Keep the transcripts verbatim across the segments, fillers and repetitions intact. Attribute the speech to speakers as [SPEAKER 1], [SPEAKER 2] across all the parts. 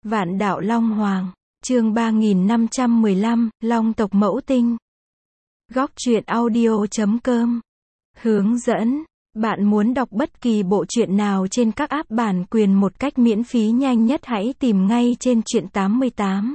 [SPEAKER 1] Vạn đạo Long Hoàng, chương ba nghìn năm trăm mười lăm, Long tộc mẫu tinh. Góc truyện audio chấm com. Hướng dẫn, bạn muốn đọc bất kỳ bộ truyện nào trên các app bản quyền một cách miễn phí nhanh nhất hãy tìm ngay trên truyện tám mươi tám.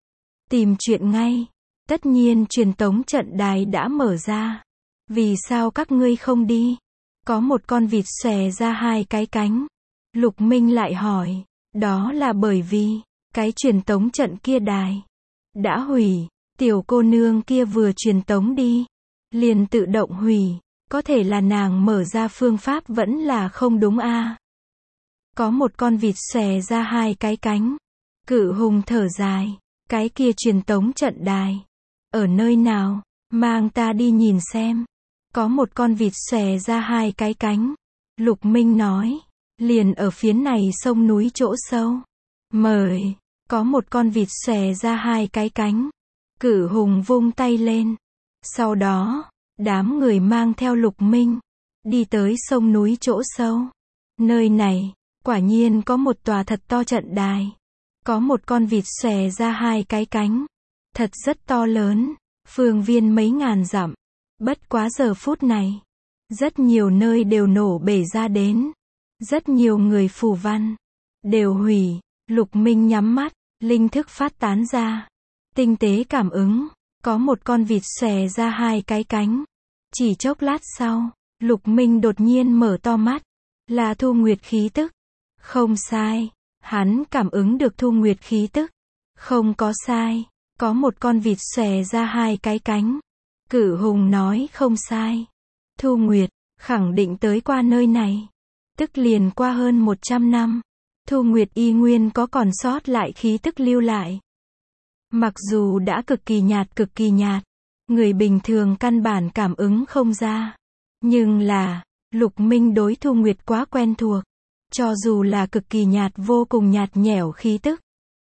[SPEAKER 1] Tìm truyện ngay. Tất nhiên truyền tống trận đài đã mở ra. Vì sao các ngươi không đi? Có một con vịt xòe ra hai cái cánh. Lục Minh lại hỏi. Đó là bởi vì, cái truyền tống trận kia đài đã hủy, tiểu cô nương kia vừa truyền tống đi, liền tự động hủy, có thể là nàng mở ra phương pháp vẫn là không đúng a. À. Có một con vịt xòe ra hai cái cánh. Cự hùng thở dài, cái kia truyền tống trận đài ở nơi nào, mang ta đi nhìn xem. Có một con vịt xòe ra hai cái cánh. Lục Minh nói, liền ở phía này sông núi chỗ sâu. Mời, có một con vịt xòe ra hai cái cánh. Cử hùng vung tay lên. Sau đó, đám người mang theo Lục Minh, đi tới sông núi chỗ sâu. Nơi này, quả nhiên có một tòa thật to trận đài. Có một con vịt xòe ra hai cái cánh. Thật rất to lớn, phương viên mấy ngàn dặm. Bất quá giờ phút này, rất nhiều nơi đều nổ bể ra đến. Rất nhiều người phù văn đều hủy. Lục Minh nhắm mắt, linh thức phát tán ra. Tinh tế cảm ứng, có một con vịt xòe ra hai cái cánh. Chỉ chốc lát sau, Lục Minh đột nhiên mở to mắt. Là Thu Nguyệt khí tức. Không sai, hắn cảm ứng được Thu Nguyệt khí tức. Không có sai, có một con vịt xòe ra hai cái cánh. Cử hùng nói không sai. Thu Nguyệt, khẳng định tới qua nơi này. Tức liền qua hơn một trăm năm. Thu Nguyệt y nguyên có còn sót lại khí tức lưu lại. Mặc dù đã cực kỳ nhạt cực kỳ nhạt. Người bình thường căn bản cảm ứng không ra. Nhưng là, Lục Minh đối Thu Nguyệt quá quen thuộc. Cho dù là cực kỳ nhạt vô cùng nhạt nhẽo khí tức.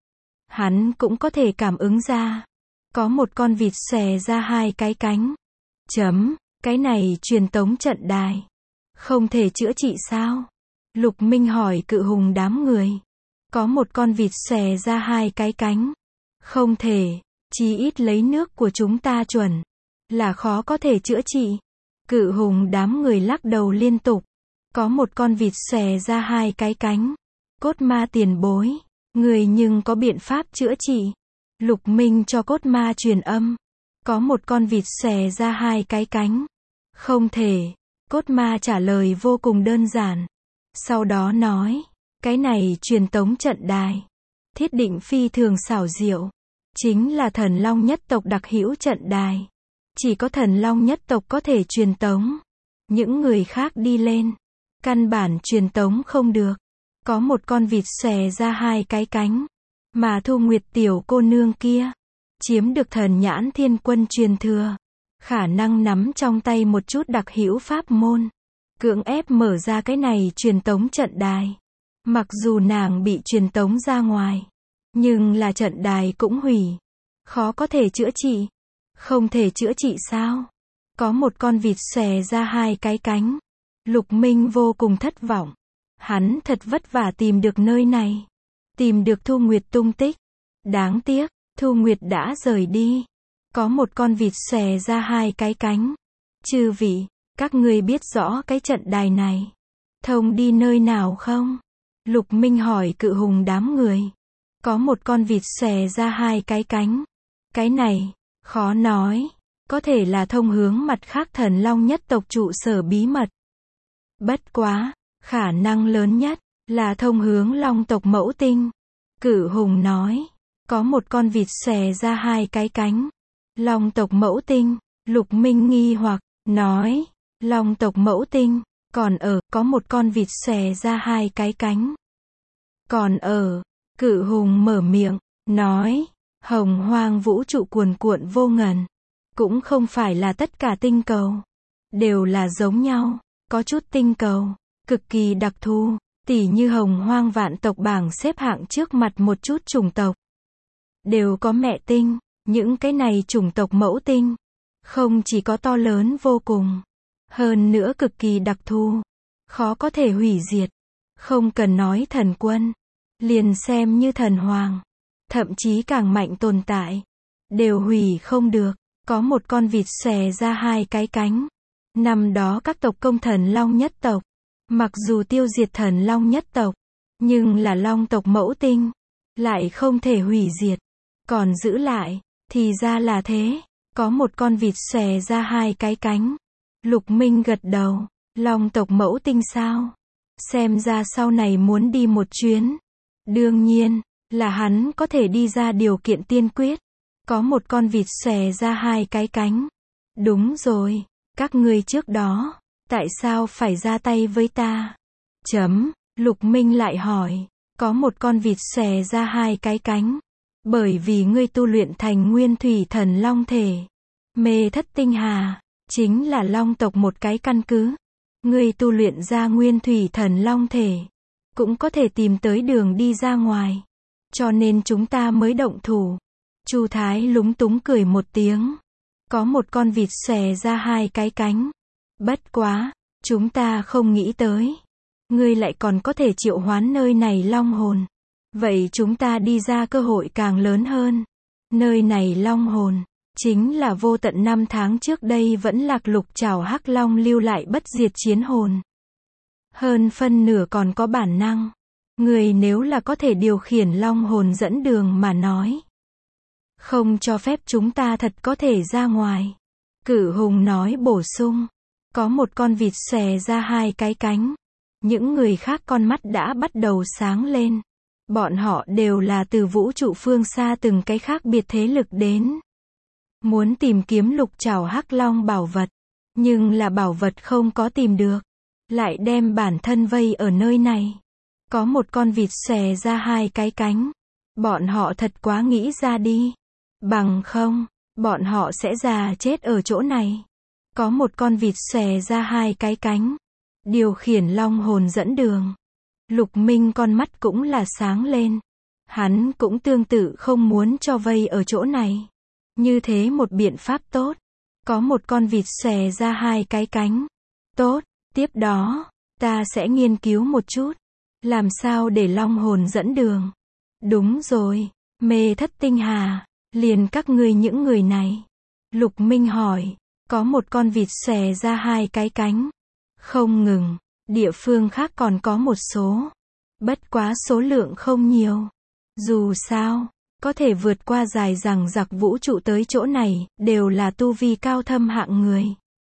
[SPEAKER 1] Hắn cũng có thể cảm ứng ra. Có một con vịt xòe ra hai cái cánh. Chấm, cái này truyền tống trận đài. Không thể chữa trị sao? Lục Minh hỏi cự hùng đám người. Có một con vịt xòe ra hai cái cánh. Không thể, chí ít lấy nước của chúng ta chuẩn. Là khó có thể chữa trị. Cự hùng đám người lắc đầu liên tục. Có một con vịt xòe ra hai cái cánh. Cốt ma tiền bối. Người nhưng có biện pháp chữa trị. Lục Minh cho cốt ma truyền âm. Có một con vịt xòe ra hai cái cánh. Không thể. Cốt ma trả lời vô cùng đơn giản. Sau đó nói, cái này truyền tống trận đài. Thiết định phi thường xảo diệu. Chính là thần long nhất tộc đặc hữu trận đài. Chỉ có thần long nhất tộc có thể truyền tống. Những người khác đi lên. Căn bản truyền tống không được. Có một con vịt xòe ra hai cái cánh. Mà Thu Nguyệt tiểu cô nương kia. Chiếm được thần nhãn thiên quân truyền thừa. Khả năng nắm trong tay một chút đặc hữu pháp môn. Cưỡng ép mở ra cái này truyền tống trận đài. Mặc dù nàng bị truyền tống ra ngoài. Nhưng là trận đài cũng hủy. Khó có thể chữa trị. Không thể chữa trị sao? Có một con vịt xòe ra hai cái cánh. Lục Minh vô cùng thất vọng. Hắn thật vất vả tìm được nơi này. Tìm được Thu Nguyệt tung tích. Đáng tiếc, Thu Nguyệt đã rời đi. Có một con vịt xòe ra hai cái cánh. Chư vị, các ngươi biết rõ cái trận đài này. Thông đi nơi nào không? Lục Minh hỏi cự hùng đám người. Có một con vịt xòe ra hai cái cánh. Cái này, khó nói. Có thể là thông hướng mặt khác thần long nhất tộc trụ sở bí mật. Bất quá, khả năng lớn nhất là thông hướng long tộc mẫu tinh. Cự hùng nói. Có một con vịt xòe ra hai cái cánh. Long tộc mẫu tinh. Lục Minh nghi hoặc, nói. Long tộc mẫu tinh. Còn ở, có một con vịt xòe ra hai cái cánh. Còn ở, cự hùng mở miệng, nói. Hồng hoang vũ trụ cuồn cuộn vô ngần. Cũng không phải là tất cả tinh cầu. Đều là giống nhau. Có chút tinh cầu. Cực kỳ đặc thù. Tỉ như hồng hoang vạn tộc bảng xếp hạng trước mặt một chút chủng tộc. Đều có mẹ tinh. Những cái này chủng tộc mẫu tinh. Không chỉ có to lớn vô cùng. Hơn nữa cực kỳ đặc thù. Khó có thể hủy diệt. Không cần nói thần quân. liền xem như thần hoàng, thậm chí càng mạnh tồn tại, đều hủy không được. Có một con vịt xòe ra hai cái cánh. Năm đó các tộc công thần long nhất tộc, mặc dù tiêu diệt thần long nhất tộc, nhưng là long tộc mẫu tinh, lại không thể hủy diệt, còn giữ lại, thì ra là thế. Có một con vịt xòe ra hai cái cánh. Lục Minh gật đầu, long tộc mẫu tinh sao? Xem ra sau này muốn đi một chuyến. Đương nhiên, là hắn có thể đi ra điều kiện tiên quyết. Có một con vịt xòe ra hai cái cánh. Đúng rồi, các ngươi trước đó, tại sao phải ra tay với ta? Chấm, Lục Minh lại hỏi, có một con vịt xòe ra hai cái cánh. Bởi vì ngươi tu luyện thành nguyên thủy thần long thể. Mê thất tinh hà, chính là long tộc một cái căn cứ. Ngươi tu luyện ra nguyên thủy thần long thể, cũng có thể tìm tới đường đi ra ngoài. Cho nên chúng ta mới động thủ. Chu Thái lúng túng cười một tiếng. Có một con vịt xòe ra hai cái cánh. Bất quá, chúng ta không nghĩ tới. Ngươi lại còn có thể triệu hoán nơi này long hồn. Vậy chúng ta đi ra cơ hội càng lớn hơn. Nơi này long hồn, chính là vô tận năm tháng trước đây vẫn lạc lục trảo hắc long lưu lại bất diệt chiến hồn. Hơn phân nửa còn có bản năng. Người nếu là có thể điều khiển long hồn dẫn đường mà nói, không cho phép chúng ta thật có thể ra ngoài. Cử Hùng nói bổ sung. Có một con vịt xòe ra hai cái cánh. Những người khác con mắt đã bắt đầu sáng lên. Bọn họ đều là từ vũ trụ phương xa từng cái khác biệt thế lực đến. Muốn tìm kiếm lục trảo hắc long bảo vật. Nhưng là bảo vật không có tìm được. Lại đem bản thân vây ở nơi này. Có một con vịt xòe ra hai cái cánh. Bọn họ thật quá nghĩ ra đi. Bằng không, bọn họ sẽ già chết ở chỗ này. Có một con vịt xòe ra hai cái cánh. Điều khiển long hồn dẫn đường. Lục Minh con mắt cũng là sáng lên. Hắn cũng tương tự không muốn cho vây ở chỗ này. Như thế một biện pháp tốt. Có một con vịt xòe ra hai cái cánh. Tốt, tiếp đó, ta sẽ nghiên cứu một chút. Làm sao để long hồn dẫn đường. Đúng rồi, mê thất tinh hà, liền các ngươi những người này. Lục Minh hỏi, có một con vịt xòe ra hai cái cánh. Không ngừng, địa phương khác còn có một số. Bất quá số lượng không nhiều. Dù sao, có thể vượt qua dài dằng dặc vũ trụ tới chỗ này, đều là tu vi cao thâm hạng người.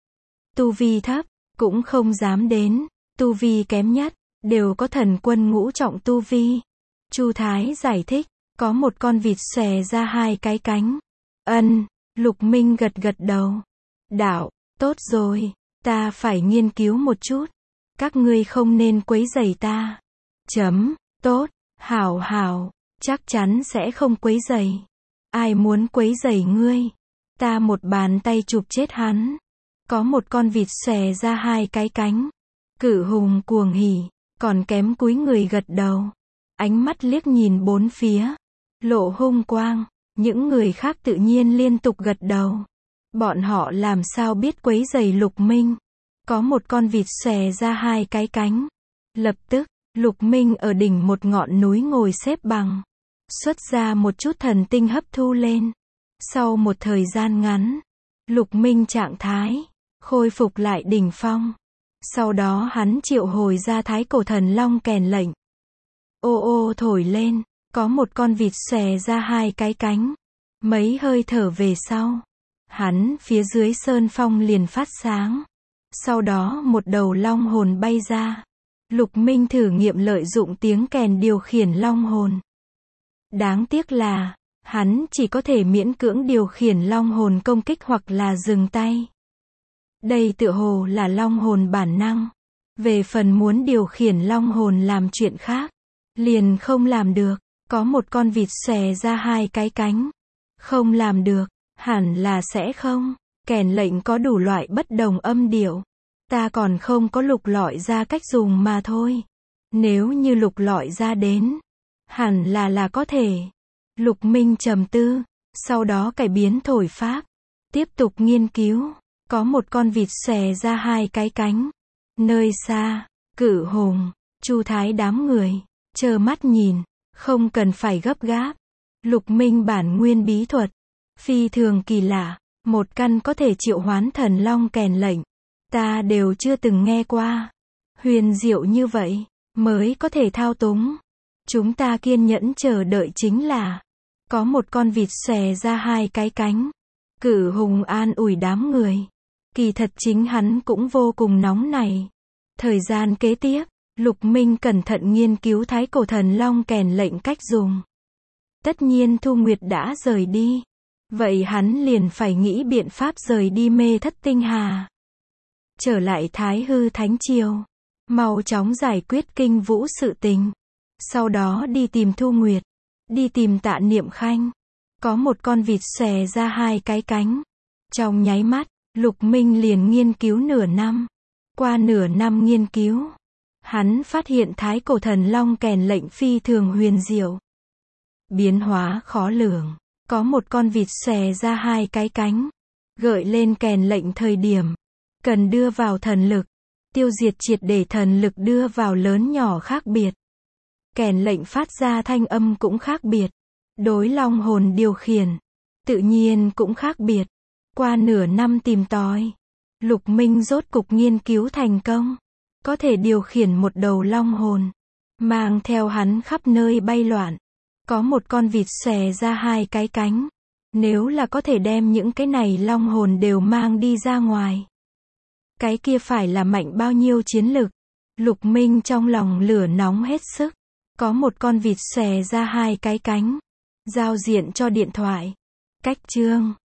[SPEAKER 1] Tu vi thấp, cũng không dám đến. Tu vi kém nhất, đều có thần quân ngũ trọng tu vi. Chu Thái giải thích, có một con vịt xòe ra hai cái cánh. Ân, Lục Minh gật gật đầu. Đạo, tốt rồi, ta phải nghiên cứu một chút. Các ngươi không nên quấy rầy ta. Chấm, tốt, hảo hảo, chắc chắn sẽ không quấy rầy. Ai muốn quấy rầy ngươi? Ta một bàn tay chụp chết hắn. Có một con vịt xòe ra hai cái cánh. Cử Hùng cuồng hỉ, còn kém cúi người gật đầu. Ánh mắt liếc nhìn bốn phía, lộ hung quang. Những người khác tự nhiên liên tục gật đầu. Bọn họ làm sao biết quấy rầy Lục Minh. Có một con vịt xòe ra hai cái cánh. Lập tức, Lục Minh ở đỉnh một ngọn núi ngồi xếp bằng. Xuất ra một chút thần tinh hấp thu lên. Sau một thời gian ngắn, Lục Minh trạng thái khôi phục lại đỉnh phong. Sau đó hắn triệu hồi ra thái cổ thần long kèn lệnh. Ô ô thổi lên, có một con vịt xòe ra hai cái cánh. Mấy hơi thở về sau, hắn phía dưới sơn phong liền phát sáng. Sau đó một đầu long hồn bay ra. Lục Minh thử nghiệm lợi dụng tiếng kèn điều khiển long hồn. Đáng tiếc là, hắn chỉ có thể miễn cưỡng điều khiển long hồn công kích hoặc là dừng tay. Đây tựa hồ là long hồn bản năng. Về phần muốn điều khiển long hồn làm chuyện khác, liền không làm được. Có một con vịt xòe ra hai cái cánh. Không làm được, hẳn là sẽ không. Kèn lệnh có đủ loại bất đồng âm điệu. Ta còn không có lục lọi ra cách dùng mà thôi. Nếu như lục lọi ra đến, hẳn là là có thể. Lục Minh trầm tư, sau đó cải biến thổi pháp. Tiếp tục nghiên cứu. Có một con vịt xòe ra hai cái cánh. Nơi xa, Cử Hùng, Chu Thái đám người trơ mắt nhìn. Không cần phải gấp gáp. Lục Minh bản nguyên bí thuật. Phi thường kỳ lạ. Một căn có thể triệu hoán thần long kèn lệnh. Ta đều chưa từng nghe qua. Huyền diệu như vậy. Mới có thể thao túng. Chúng ta kiên nhẫn chờ đợi chính là. Có một con vịt xòe ra hai cái cánh. Cử hùng an ủi đám người. Kỳ thật chính hắn cũng vô cùng nóng này. Thời gian kế tiếp, Lục Minh cẩn thận nghiên cứu thái cổ thần long kèn lệnh cách dùng. Tất nhiên Thu Nguyệt đã rời đi. Vậy hắn liền phải nghĩ biện pháp rời đi Mê Thất Tinh Hà. Trở lại Thái Hư Thánh Triều. Mau chóng giải quyết Kinh Vũ sự tình. Sau đó đi tìm Thu Nguyệt. Đi tìm Tạ Niệm Khanh. Có một con vịt xòe ra hai cái cánh. Trong nháy mắt, Lục Minh liền nghiên cứu nửa năm. Qua nửa năm nghiên cứu, hắn phát hiện thái cổ thần long kèn lệnh phi thường huyền diệu. Biến hóa khó lường. Có một con vịt xòe ra hai cái cánh. Gợi lên kèn lệnh thời điểm. Cần đưa vào thần lực. Tiêu diệt triệt để thần lực đưa vào lớn nhỏ khác biệt. Kèn lệnh phát ra thanh âm cũng khác biệt. Đối long hồn điều khiển. Tự nhiên cũng khác biệt. Qua nửa năm tìm tòi. Lục Minh rốt cục nghiên cứu thành công. Có thể điều khiển một đầu long hồn. Mang theo hắn khắp nơi bay loạn. Có một con vịt xòe ra hai cái cánh. Nếu là có thể đem những cái này long hồn đều mang đi ra ngoài. Cái kia phải là mạnh bao nhiêu chiến lực. Lục Minh trong lòng lửa nóng hết sức. Có một con vịt xòe ra hai cái cánh. Giao diện cho điện thoại. Cách chương.